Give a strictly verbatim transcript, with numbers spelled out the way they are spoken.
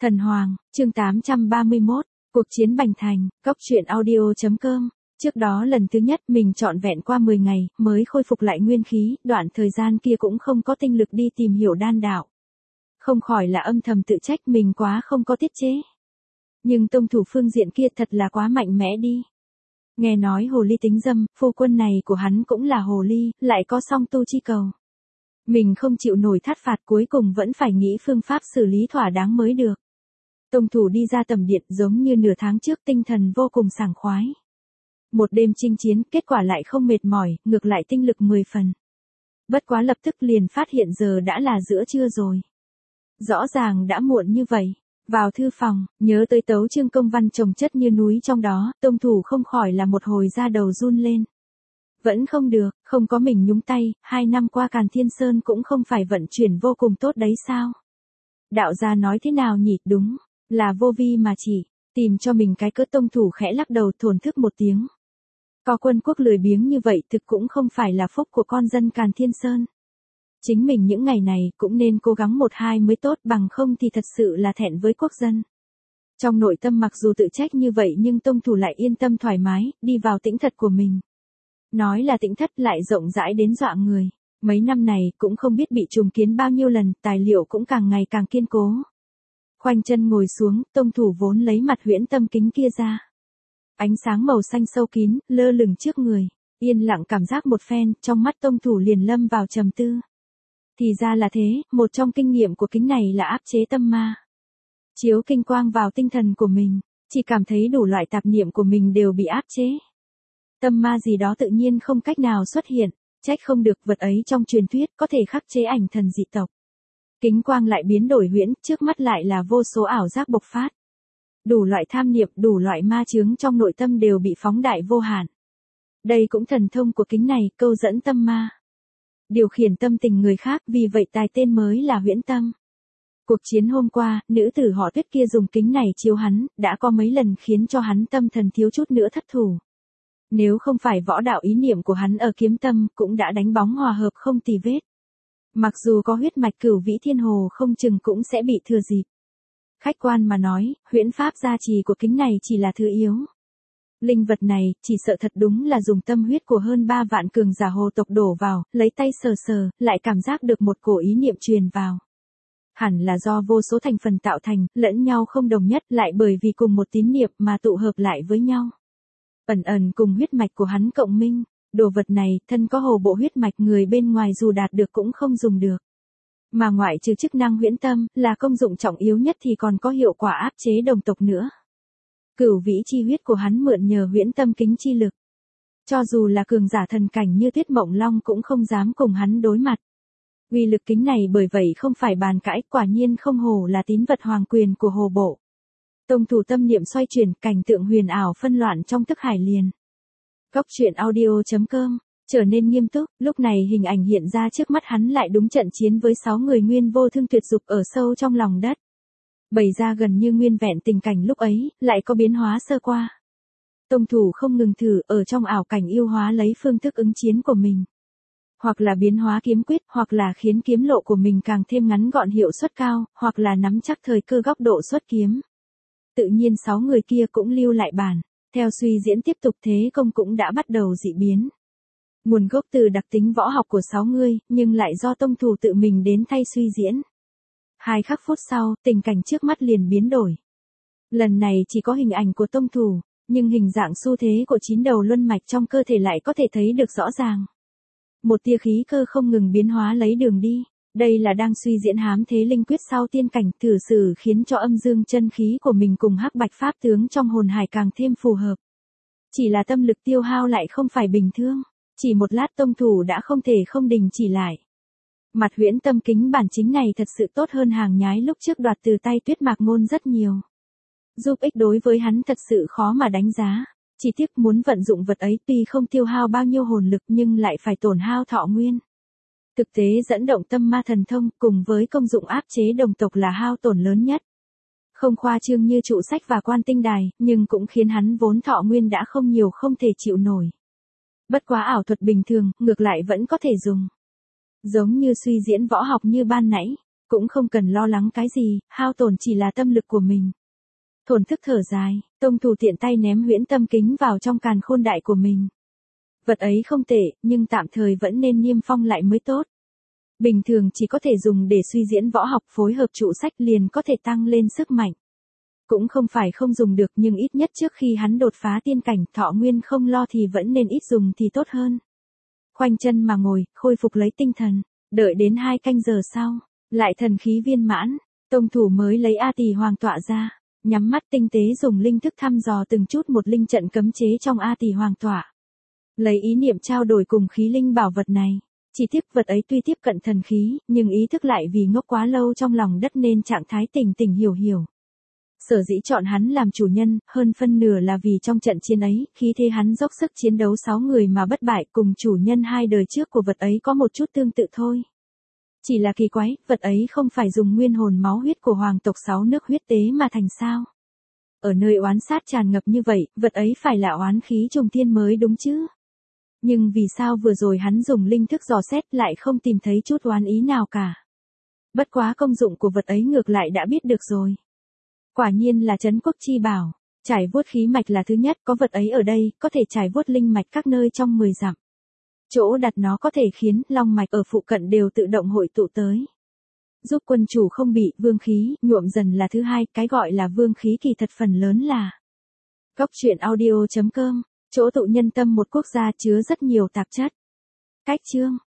Thần Hoàng, chương tám trăm ba mươi mốt, cuộc chiến Bành Thành, cốc truyện audio chấm com. Trước đó lần thứ nhất mình trọn vẹn qua mười ngày, mới khôi phục lại nguyên khí, đoạn thời gian kia cũng không có tinh lực đi tìm hiểu đan đạo. Không khỏi là âm thầm tự trách mình quá không có tiết chế. Nhưng tông thủ phương diện kia thật là quá mạnh mẽ đi. Nghe nói hồ ly tính dâm, phu quân này của hắn cũng là hồ ly, lại có song tu chi cầu. Mình không chịu nổi thát phạt, cuối cùng vẫn phải nghĩ phương pháp xử lý thỏa đáng mới được. Tông thủ đi ra tầm điện giống như nửa tháng trước, tinh thần vô cùng sảng khoái. Một đêm chinh chiến, kết quả lại không mệt mỏi, ngược lại tinh lực mười phần. Bất quá lập tức liền phát hiện giờ đã là giữa trưa rồi. Rõ ràng đã muộn như vậy. Vào thư phòng, nhớ tới tấu chương công văn chồng chất như núi trong đó, tông thủ không khỏi là một hồi da đầu run lên. Vẫn không được, không có mình nhúng tay, hai năm qua Càn Thiên Sơn cũng không phải vận chuyển vô cùng tốt đấy sao? Đạo gia nói thế nào nhỉ? Đúng, là vô vi mà chỉ, tìm cho mình cái cớ. Tông thủ khẽ lắc đầu thổn thức một tiếng. Có quân quốc lười biếng như vậy thực cũng không phải là phúc của con dân Càn Thiên Sơn. Chính mình những ngày này cũng nên cố gắng một hai mới tốt, bằng không thì thật sự là thẹn với quốc dân. Trong nội tâm mặc dù tự trách như vậy nhưng tông thủ lại yên tâm thoải mái, đi vào tĩnh thật của mình. Nói là tĩnh thất lại rộng rãi đến dọa người. Mấy năm này cũng không biết bị trùng kiến bao nhiêu lần, tài liệu cũng càng ngày càng kiên cố. Khoanh chân ngồi xuống, tông thủ vốn lấy mặt huyễn tâm kính kia ra. Ánh sáng màu xanh sâu kín, lơ lửng trước người. Yên lặng cảm giác một phen, trong mắt tông thủ liền lâm vào trầm tư. Thì ra là thế, một trong kinh nghiệm của kính này là áp chế tâm ma. Chiếu kinh quang vào tinh thần của mình, chỉ cảm thấy đủ loại tạp niệm của mình đều bị áp chế. Tâm ma gì đó tự nhiên không cách nào xuất hiện, trách không được vật ấy trong truyền thuyết có thể khắc chế ảnh thần dị tộc. Kính quang lại biến đổi huyễn, trước mắt lại là vô số ảo giác bộc phát. Đủ loại tham niệm, đủ loại ma chướng trong nội tâm đều bị phóng đại vô hạn. Đây cũng thần thông của kính này, câu dẫn tâm ma. Điều khiển tâm tình người khác, vì vậy tài tên mới là huyễn tâm. Cuộc chiến hôm qua, nữ tử họ Tuyết kia dùng kính này chiếu hắn, đã có mấy lần khiến cho hắn tâm thần thiếu chút nữa thất thủ. Nếu không phải võ đạo ý niệm của hắn ở kiếm tâm, cũng đã đánh bóng hòa hợp không tì vết. Mặc dù có huyết mạch Cửu Vĩ Thiên Hồ không chừng cũng sẽ bị thừa dịp. Khách quan mà nói, huyễn pháp gia trì của kính này chỉ là thứ yếu. Linh vật này, chỉ sợ thật đúng là dùng tâm huyết của hơn ba vạn cường giả hồ tộc đổ vào, lấy tay sờ sờ, lại cảm giác được một cổ ý niệm truyền vào. Hẳn là do vô số thành phần tạo thành, lẫn nhau không đồng nhất, lại bởi vì cùng một tín niệm mà tụ hợp lại với nhau. Ẩn ẩn cùng huyết mạch của hắn cộng minh, đồ vật này, thân có hồ bộ huyết mạch, người bên ngoài dù đạt được cũng không dùng được. Mà ngoại trừ chức năng huyễn tâm, là công dụng trọng yếu nhất thì còn có hiệu quả áp chế đồng tộc nữa. Cửu vĩ chi huyết của hắn mượn nhờ huyễn tâm kính chi lực. Cho dù là cường giả thần cảnh như Tuyết Mộng Long cũng không dám cùng hắn đối mặt. Uy lực kính này bởi vậy không phải bàn cãi, quả nhiên không hổ là tín vật hoàng quyền của hồ bộ. Tông thủ tâm niệm xoay chuyển, cảnh tượng huyền ảo phân loạn trong thức hải liền. Cốc truyện audio chấm com, trở nên nghiêm túc, lúc này hình ảnh hiện ra trước mắt hắn lại đúng trận chiến với sáu người nguyên vô thương tuyệt dục ở sâu trong lòng đất. Bày ra gần như nguyên vẹn tình cảnh lúc ấy, lại có biến hóa sơ qua. Tông thủ không ngừng thử, ở trong ảo cảnh yêu hóa lấy phương thức ứng chiến của mình. Hoặc là biến hóa kiếm quyết, hoặc là khiến kiếm lộ của mình càng thêm ngắn gọn hiệu suất cao, hoặc là nắm chắc thời cơ góc độ xuất kiếm. Tự nhiên sáu người kia cũng lưu lại bản, theo suy diễn tiếp tục, thế công cũng đã bắt đầu dị biến. Nguồn gốc từ đặc tính võ học của sáu người, nhưng lại do tông thủ tự mình đến thay suy diễn. Hai khắc phút sau, tình cảnh trước mắt liền biến đổi. Lần này chỉ có hình ảnh của tông thủ, nhưng hình dạng xu thế của chín đầu luân mạch trong cơ thể lại có thể thấy được rõ ràng. Một tia khí cơ không ngừng biến hóa lấy đường đi. Đây là đang suy diễn hám thế linh quyết sau tiên cảnh, thử sử khiến cho âm dương chân khí của mình cùng hắc bạch pháp tướng trong hồn hải càng thêm phù hợp. Chỉ là tâm lực tiêu hao lại không phải bình thường. Chỉ một lát tông thủ đã không thể không đình chỉ lại. Mặt huyễn tâm kính bản chính này thật sự tốt hơn hàng nhái lúc trước đoạt từ tay Tuyết Mạc Ngôn rất nhiều. Giúp ích đối với hắn thật sự khó mà đánh giá. Chỉ tiếc muốn vận dụng vật ấy tuy không tiêu hao bao nhiêu hồn lực nhưng lại phải tổn hao thọ nguyên. Thực tế dẫn động tâm ma thần thông cùng với công dụng áp chế đồng tộc là hao tổn lớn nhất. Không khoa trương như trụ sách và quan tinh đài, nhưng cũng khiến hắn vốn thọ nguyên đã không nhiều không thể chịu nổi. Bất quá ảo thuật bình thường, ngược lại vẫn có thể dùng. Giống như suy diễn võ học như ban nãy, Cũng không cần lo lắng cái gì, hao tổn chỉ là tâm lực của mình. Thổn thức thở dài, tông thủ tiện tay ném huyễn tâm kính vào trong càn khôn đại của mình. Vật ấy không tệ, nhưng tạm thời vẫn nên niêm phong lại mới tốt. Bình thường chỉ có thể dùng để suy diễn võ học phối hợp trụ sách liền có thể tăng lên sức mạnh. Cũng không phải không dùng được nhưng ít nhất trước khi hắn đột phá tiên cảnh thọ nguyên không lo thì vẫn nên ít dùng thì tốt hơn. Khoanh chân mà ngồi, khôi phục lấy tinh thần, đợi đến hai canh giờ sau, lại thần khí viên mãn, tông thủ mới lấy A Tỳ Hoàng tọa ra, nhắm mắt tinh tế dùng linh thức thăm dò từng chút một linh trận cấm chế trong A Tỳ Hoàng tọa. Lấy ý niệm trao đổi cùng khí linh bảo vật này. Chỉ tiếc vật ấy tuy tiếp cận thần khí, nhưng ý thức lại vì ngốc quá lâu trong lòng đất nên trạng thái tỉnh tỉnh hiểu hiểu. Sở dĩ chọn hắn làm chủ nhân, hơn phân nửa là vì trong trận chiến ấy, khí thế hắn dốc sức chiến đấu sáu người mà bất bại cùng chủ nhân hai đời trước của vật ấy có một chút tương tự thôi. Chỉ là kỳ quái, vật ấy không phải dùng nguyên hồn máu huyết của hoàng tộc sáu nước huyết tế mà thành sao. Ở nơi oán sát tràn ngập như vậy, vật ấy phải là oán khí trùng thiên mới đúng chứ. Nhưng vì sao vừa rồi hắn dùng linh thức dò xét lại không tìm thấy chút oán ý nào cả. Bất quá công dụng của vật ấy ngược lại đã biết được rồi. Quả nhiên là trấn quốc chi bảo, trải vuốt khí mạch là thứ nhất, có vật ấy ở đây, có thể trải vuốt linh mạch các nơi trong mười dặm. Chỗ đặt nó có thể khiến long mạch ở phụ cận đều tự động hội tụ tới. Giúp quân chủ không bị vương khí nhuộm dần là thứ hai, cái gọi là vương khí kỳ thật phần lớn là. Cóc truyện audio chấm com, chỗ tụ nhân tâm một quốc gia chứa rất nhiều tạp chất. Cách chương